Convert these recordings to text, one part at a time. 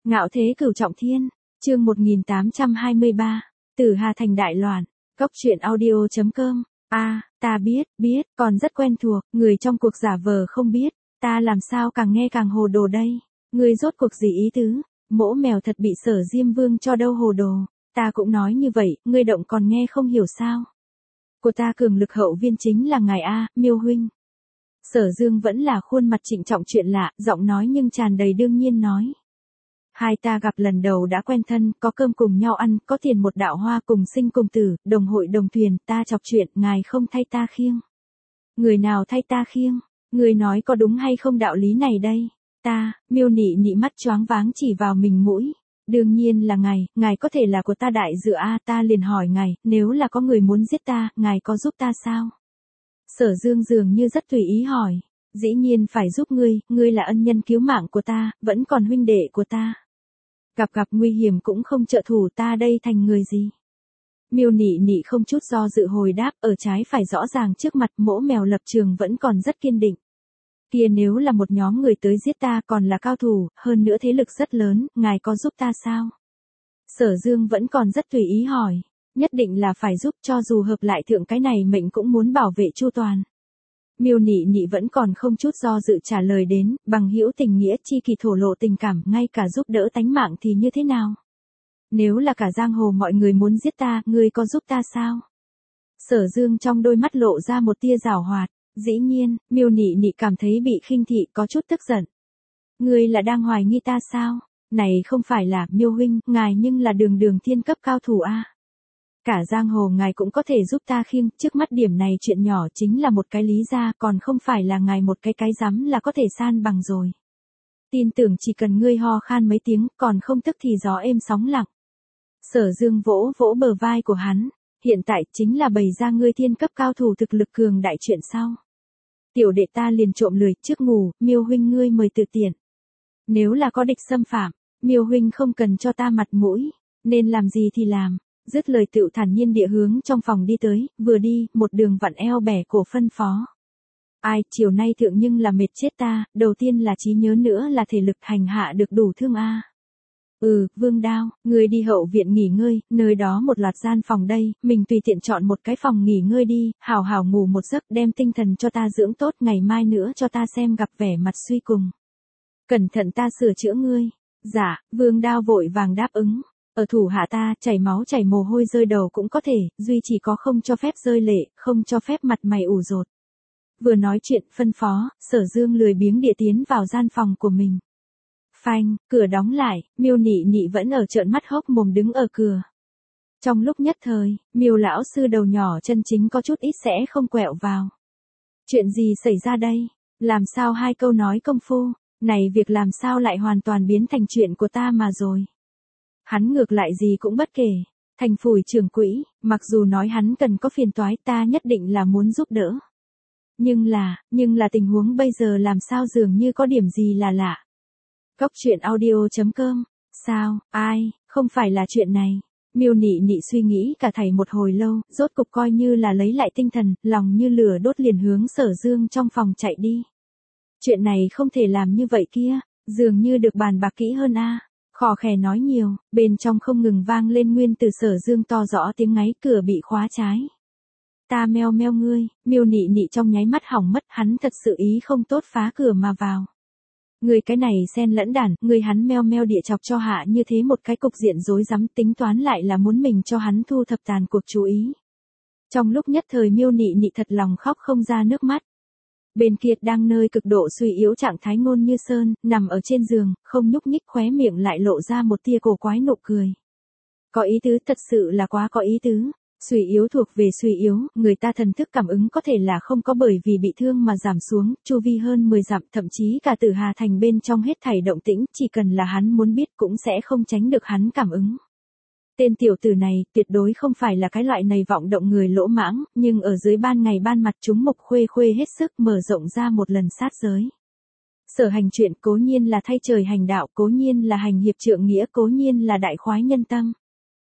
Ngạo thế cửu trọng thiên, chương 1823, Tử Hà thành đại loạn, Cốc truyện audio.com. Ta biết, còn rất quen thuộc, người trong cuộc giả vờ không biết, ta làm sao càng nghe càng hồ đồ đây. Ngươi rốt cuộc gì ý tứ? Mỗ mèo thật bị Sở Diêm Vương cho đâu hồ đồ, ta cũng nói như vậy, ngươi động còn nghe không hiểu sao? Của ta cường lực hậu viên chính là ngài A, Miêu huynh. Sở Dương vẫn là khuôn mặt trịnh trọng chuyện lạ, giọng nói nhưng tràn đầy đương nhiên nói. Hai ta gặp lần đầu đã quen thân, có cơm cùng nhau ăn, có tiền một đạo hoa cùng sinh cùng tử, đồng hội đồng thuyền, ta chọc chuyện, ngài không thay ta khiêng. Người nào thay ta khiêng? Người nói có đúng hay không đạo lý này đây? Ta, Miêu Nị Nị mắt choáng váng chỉ vào mình mũi. Đương nhiên là ngài có thể là của ta đại dựa A, ta liền hỏi ngài, nếu là có người muốn giết ta, ngài có giúp ta sao? Sở Dương dường như rất tùy ý hỏi. Dĩ nhiên phải giúp ngươi là ân nhân cứu mạng của ta, vẫn còn huynh đệ của ta. Gặp nguy hiểm cũng không trợ thủ, ta đây thành người gì? Miêu Nị Nị không chút do dự hồi đáp, ở trái phải rõ ràng trước mặt, mỗ mèo lập trường vẫn còn rất kiên định. Kia nếu là một nhóm người tới giết ta, còn là cao thủ, hơn nữa thế lực rất lớn, ngài có giúp ta sao? Sở Dương vẫn còn rất tùy ý hỏi. Nhất định là phải giúp, cho dù hợp lại thượng cái này mệnh cũng muốn bảo vệ chu toàn. Miêu Nị Nị vẫn còn không chút do dự trả lời đến, bằng hữu tình nghĩa chi kỳ thổ lộ tình cảm, ngay cả giúp đỡ tánh mạng thì như thế nào? Nếu là cả giang hồ mọi người muốn giết ta, ngươi có giúp ta sao? Sở Dương trong đôi mắt lộ ra một tia giảo hoạt. Dĩ nhiên, Miêu Nị Nị cảm thấy bị khinh thị, có chút tức giận. Ngươi là đang hoài nghi ta sao? Này không phải là, Miêu huynh, ngài nhưng là đường thiên cấp cao thủ a. Cả giang hồ ngài cũng có thể giúp ta khiêng, trước mắt điểm này chuyện nhỏ chính là một cái lý ra, còn không phải là ngài một cái rắm là có thể san bằng rồi. Tin tưởng chỉ cần ngươi ho khan mấy tiếng, còn không tức thì gió êm sóng lặng. Sở Dương vỗ bờ vai của hắn, hiện tại chính là bày ra ngươi thiên cấp cao thủ thực lực cường đại chuyện sau. Tiểu đệ ta liền trộm lười, trước ngủ, Miêu huynh ngươi mời tự tiện. Nếu là có địch xâm phạm, Miêu huynh không cần cho ta mặt mũi, nên làm gì thì làm. Dứt lời tựu thản nhiên địa hướng trong phòng đi tới, vừa đi, một đường vặn eo bẻ cổ phân phó. Ai, chiều nay thượng nhưng là mệt chết ta, đầu tiên là trí nhớ nữa là thể lực hành hạ được đủ thương a. Vương Đao, ngươi đi hậu viện nghỉ ngơi, nơi đó một loạt gian phòng đây, mình tùy tiện chọn một cái phòng nghỉ ngơi đi, hào hào ngủ một giấc, đem tinh thần cho ta dưỡng tốt, ngày mai nữa cho ta xem gặp vẻ mặt suy cùng. Cẩn thận ta sửa chữa ngươi. Dạ, Vương Đao vội vàng đáp ứng. Ở thủ hạ ta, chảy máu chảy mồ hôi rơi đầu cũng có thể, duy chỉ có không cho phép rơi lệ, không cho phép mặt mày ủ rột. Vừa nói chuyện phân phó, Sở Dương lười biếng địa tiến vào gian phòng của mình. Phanh, cửa đóng lại, Miêu Nị Nị vẫn ở trợn mắt hốc mồm đứng ở cửa. Trong lúc nhất thời, Miêu lão sư đầu nhỏ chân chính có chút ít sẽ không quẹo vào. Chuyện gì xảy ra đây? Làm sao hai câu nói công phu, này việc làm sao lại hoàn toàn biến thành chuyện của ta mà rồi? Hắn ngược lại gì cũng bất kể, thành phủi trưởng quỹ, mặc dù nói hắn cần có phiền toái ta nhất định là muốn giúp đỡ. Nhưng là tình huống bây giờ làm sao dường như có điểm gì là lạ. Cốc truyện audio.com, sao, ai, không phải là chuyện này. Miêu Nị Nị suy nghĩ cả thảy một hồi lâu, rốt cục coi như là lấy lại tinh thần, lòng như lửa đốt liền hướng Sở Dương trong phòng chạy đi. Chuyện này không thể làm như vậy kia, dường như được bàn bạc kỹ hơn a. Khò khè nói nhiều, bên trong không ngừng vang lên nguyên từ Sở Dương to rõ tiếng ngáy, cửa bị khóa trái. Ta meo meo ngươi, Miêu Nị Nị trong nháy mắt hỏng mất, hắn thật sự ý không tốt phá cửa mà vào. Ngươi cái này xen lẫn đản, ngươi hắn meo meo địa chọc cho hạ như thế một cái cục diện rối rắm, tính toán lại là muốn mình cho hắn thu thập tàn cuộc chú ý. Trong lúc nhất thời Miêu Nị Nị thật lòng khóc không ra nước mắt. Bên kia đang nơi cực độ suy yếu trạng thái Ngôn Như Sơn, nằm ở trên giường, không nhúc nhích, khóe miệng lại lộ ra một tia cổ quái nụ cười. Có ý tứ, thật sự là quá có ý tứ. Suy yếu thuộc về suy yếu, người ta thần thức cảm ứng có thể là không có bởi vì bị thương mà giảm xuống, chu vi hơn 10 dặm, thậm chí cả Tử Hà thành bên trong hết thảy động tĩnh, chỉ cần là hắn muốn biết cũng sẽ không tránh được hắn cảm ứng. Tên tiểu tử này, tuyệt đối không phải là cái loại này vọng động người lỗ mãng, nhưng ở dưới ban ngày ban mặt chúng mục khuê hết sức mở rộng ra một lần sát giới. Sở hành chuyện cố nhiên là thay trời hành đạo, cố nhiên là hành hiệp trượng nghĩa, cố nhiên là đại khoái nhân tâm.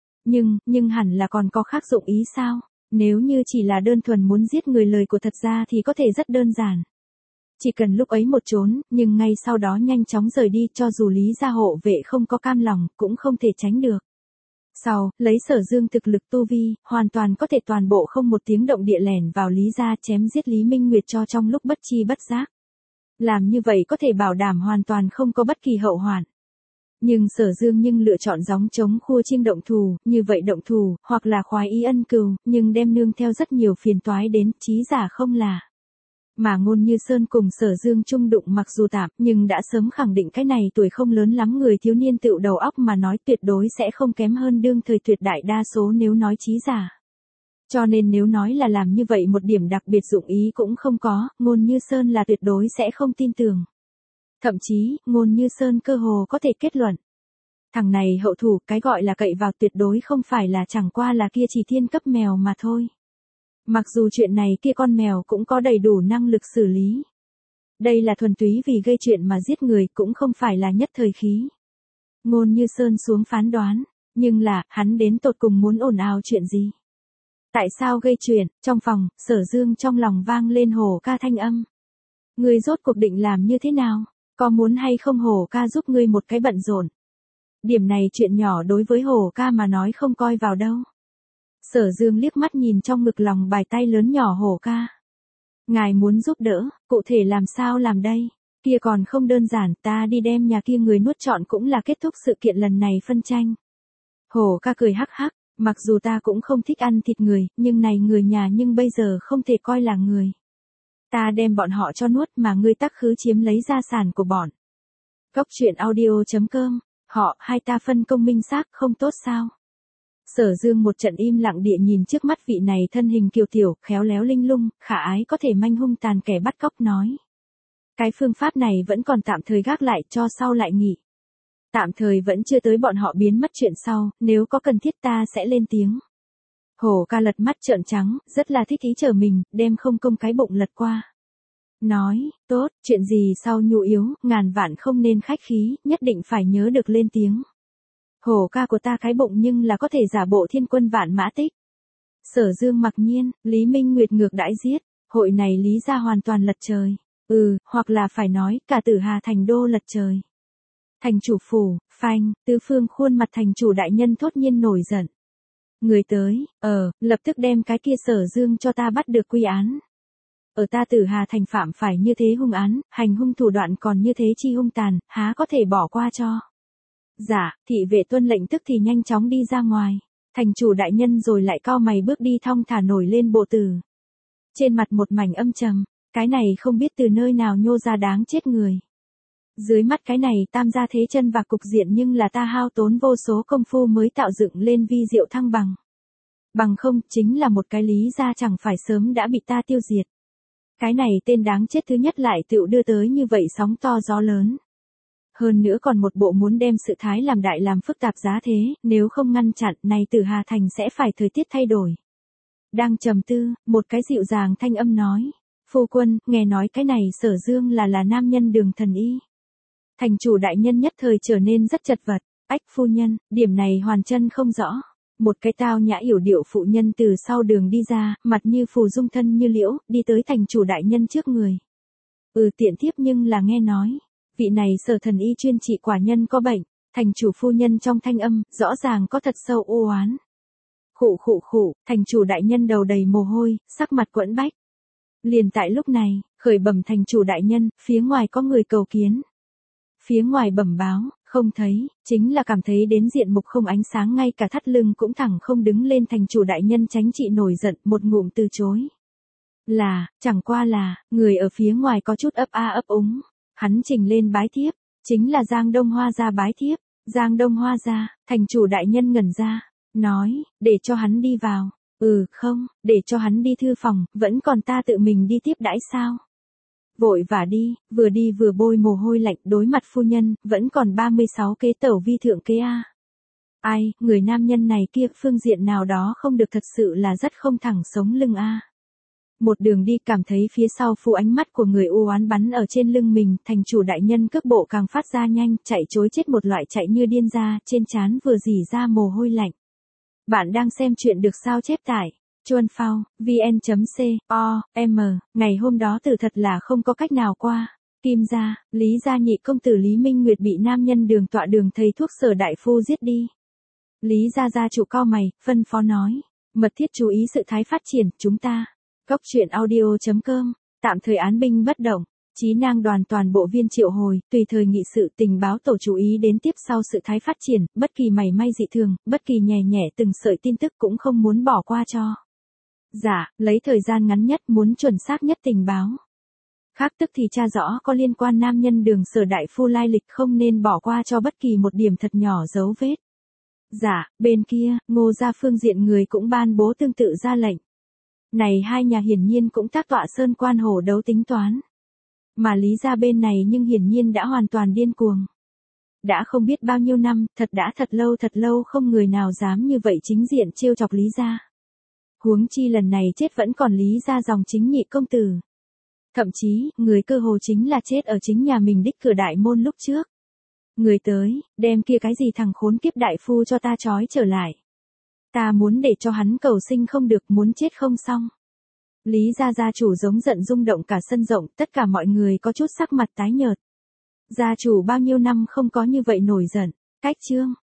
Nhưng hẳn là còn có khác dụng ý sao? Nếu như chỉ là đơn thuần muốn giết người lời của thật ra thì có thể rất đơn giản. Chỉ cần lúc ấy một trốn, nhưng ngay sau đó nhanh chóng rời đi, cho dù Lý gia hộ vệ không có cam lòng, cũng không thể tránh được. Sau, lấy Sở Dương thực lực tu vi, hoàn toàn có thể toàn bộ không một tiếng động địa lẻn vào Lý gia chém giết Lý Minh Nguyệt cho trong lúc bất chi bất giác. Làm như vậy có thể bảo đảm hoàn toàn không có bất kỳ hậu hoạn. Nhưng Sở Dương lựa chọn gióng chống khua chiêng động thù, như vậy động thù, hoặc là khoái ý ân cừu, nhưng đem nương theo rất nhiều phiền toái đến, chí giả không là. Mà Ngôn Như Sơn cùng Sở Dương chung đụng mặc dù tạm, nhưng đã sớm khẳng định cái này tuổi không lớn lắm người thiếu niên tựu đầu óc mà nói tuyệt đối sẽ không kém hơn đương thời tuyệt đại đa số nếu nói chí giả. Cho nên nếu nói là làm như vậy một điểm đặc biệt dụng ý cũng không có, Ngôn Như Sơn là tuyệt đối sẽ không tin tưởng. Thậm chí, Ngôn Như Sơn cơ hồ có thể kết luận. Thằng này hậu thủ, cái gọi là cậy vào tuyệt đối không phải là chẳng qua là kia chỉ thiên cấp mèo mà thôi. Mặc dù chuyện này kia con mèo cũng có đầy đủ năng lực xử lý. Đây là thuần túy vì gây chuyện mà giết người cũng không phải là nhất thời khí. Ngôn Như Sơn xuống phán đoán, nhưng là, hắn đến tột cùng muốn ồn ào chuyện gì? Tại sao gây chuyện? Trong phòng, Sở Dương trong lòng vang lên Hổ ca thanh âm. Ngươi rốt cuộc định làm như thế nào? Có muốn hay không Hổ ca giúp ngươi một cái bận rộn? Điểm này chuyện nhỏ đối với Hổ ca mà nói không coi vào đâu. Sở Dương liếc mắt nhìn trong ngực lòng bài tay lớn nhỏ Hổ ca. Ngài muốn giúp đỡ, cụ thể làm sao làm đây? Kia còn không đơn giản, ta đi đem nhà kia người nuốt trọn cũng là kết thúc sự kiện lần này phân tranh. Hổ ca cười hắc hắc, mặc dù ta cũng không thích ăn thịt người, nhưng này người nhà nhưng bây giờ không thể coi là người. Ta đem bọn họ cho nuốt mà ngươi tắc khứ chiếm lấy gia sản của bọn. Cốc truyện audio.com, họ hai ta phân công minh xác không tốt sao? Sở Dương một trận im lặng địa nhìn trước mắt vị này thân hình kiều tiểu, khéo léo linh lung, khả ái có thể manh hung tàn kẻ bắt cóc nói. Cái phương pháp này vẫn còn tạm thời gác lại cho sau lại nghỉ. Tạm thời vẫn chưa tới bọn họ biến mất chuyện sau, nếu có cần thiết ta sẽ lên tiếng. Hổ ca lật mắt trợn trắng, rất là thích ý chờ mình, đem không công cái bụng lật qua. Nói, tốt, chuyện gì sau nhu yếu, ngàn vạn không nên khách khí, nhất định phải nhớ được lên tiếng. Hổ ca của ta cái bụng nhưng là có thể giả bộ thiên quân vạn mã tích. Sở Dương mặc nhiên, Lý Minh Nguyệt ngược đãi giết, hội này Lý gia hoàn toàn lật trời. Hoặc là phải nói, cả Tử Hà thành đô lật trời. Thành chủ phủ, phanh, tứ phương khuôn mặt thành chủ đại nhân thốt nhiên nổi giận. Người tới, lập tức đem cái kia Sở Dương cho ta bắt được quy án. Ở ta Tử Hà thành phạm phải như thế hung án, hành hung thủ đoạn còn như thế chi hung tàn, há có thể bỏ qua cho. Dạ, thị vệ tuân lệnh tức thì nhanh chóng đi ra ngoài. Thành chủ đại nhân rồi lại cau mày bước đi thong thả nổi lên bộ tử. Trên mặt một mảnh âm trầm, cái này không biết từ nơi nào nhô ra đáng chết người. Dưới mắt cái này tam gia thế chân và cục diện nhưng là ta hao tốn vô số công phu mới tạo dựng lên vi diệu thăng bằng. Bằng không chính là một cái Lý gia chẳng phải sớm đã bị ta tiêu diệt. Cái này tên đáng chết thứ nhất lại tựu đưa tới như vậy sóng to gió lớn. Hơn nữa còn một bộ muốn đem sự thái làm đại làm phức tạp giá thế, nếu không ngăn chặn này Tử Hà thành sẽ phải thời tiết thay đổi. Đang trầm tư, một cái dịu dàng thanh âm nói, phu quân, nghe nói cái này Sở Dương là nam nhân đường thần y. Thành chủ đại nhân nhất thời trở nên rất chật vật, ách phu nhân, điểm này hoàn chân không rõ. Một cái tao nhã yểu điệu phụ nhân từ sau đường đi ra, mặt như phù dung thân như liễu, đi tới thành chủ đại nhân trước người. Tiện thiếp nhưng là nghe nói, vị này Sở thần y chuyên trị quả nhân có bệnh, thành chủ phu nhân trong thanh âm, rõ ràng có thật sâu u oán. Khụ, thành chủ đại nhân đầu đầy mồ hôi, sắc mặt quẫn bách. Liền tại lúc này, khởi bẩm thành chủ đại nhân, phía ngoài có người cầu kiến. Phía ngoài bẩm báo, không thấy, chính là cảm thấy đến diện mục không ánh sáng ngay cả thắt lưng cũng thẳng không đứng lên thành chủ đại nhân tránh trị nổi giận một ngụm từ chối. Chẳng qua là, người ở phía ngoài có chút ấp a ấp úng. Hắn trình lên bái thiếp, chính là Giang Đông Hoa gia bái thiếp. Giang Đông Hoa gia, thành chủ đại nhân ngẩn ra, nói, để cho hắn đi vào. Không, để cho hắn đi thư phòng, vẫn còn ta tự mình đi tiếp đãi sao? Vội vã đi vừa bôi mồ hôi lạnh đối mặt phu nhân, vẫn còn 36 kế tẩu vi thượng kế A. Ai, người nam nhân này kia phương diện nào đó không được thật sự là rất không thẳng sống lưng A. Một đường đi cảm thấy phía sau phu ánh mắt của người u oán bắn ở trên lưng mình, thành chủ đại nhân cước bộ càng phát ra nhanh, chạy chối chết một loại chạy như điên ra, trên trán vừa rỉ ra mồ hôi lạnh. Bạn đang xem chuyện được sao chép tải. Chuan Phao, vn.com, ngày hôm đó từ thật là không có cách nào qua. Kim gia, Lý gia nhị công tử Lý Minh Nguyệt bị nam nhân Đường Tọa Đường thầy thuốc Sở đại phu giết đi. Lý gia gia chủ cau mày, phân phó nói, mật thiết chú ý sự thái phát triển, chúng ta. Cốc truyện audio.com, tạm thời án binh bất động. Chí Nang đoàn toàn bộ viên triệu hồi, tùy thời nghị sự tình báo tổ chú ý đến tiếp sau sự thái phát triển, bất kỳ mảy may dị thường, bất kỳ nhè nhẹ từng sợi tin tức cũng không muốn bỏ qua cho. Dạ, lấy thời gian ngắn nhất muốn chuẩn xác nhất tình báo. Khác tức thì tra rõ có liên quan nam nhân Đường Sở đại phu lai lịch không nên bỏ qua cho bất kỳ một điểm thật nhỏ dấu vết. Dạ, bên kia, Ngô gia phương diện người cũng ban bố tương tự ra lệnh. Này hai nhà hiển nhiên cũng tác tọa sơn quan hổ đấu tính toán. Mà Lý gia bên này nhưng hiển nhiên đã hoàn toàn điên cuồng. Đã không biết bao nhiêu năm, đã thật lâu không người nào dám như vậy chính diện trêu chọc Lý gia. Huống chi lần này chết vẫn còn Lý gia dòng chính nhị công tử. Thậm chí, người cơ hồ chính là chết ở chính nhà mình đích cửa đại môn lúc trước. Người tới, đem kia cái gì thằng khốn kiếp đại phu cho ta trói trở lại. Ta muốn để cho hắn cầu sinh không được, muốn chết không xong. Lý gia gia chủ giống giận rung động cả sân rộng, tất cả mọi người có chút sắc mặt tái nhợt. Gia chủ bao nhiêu năm không có như vậy nổi giận. Cách chương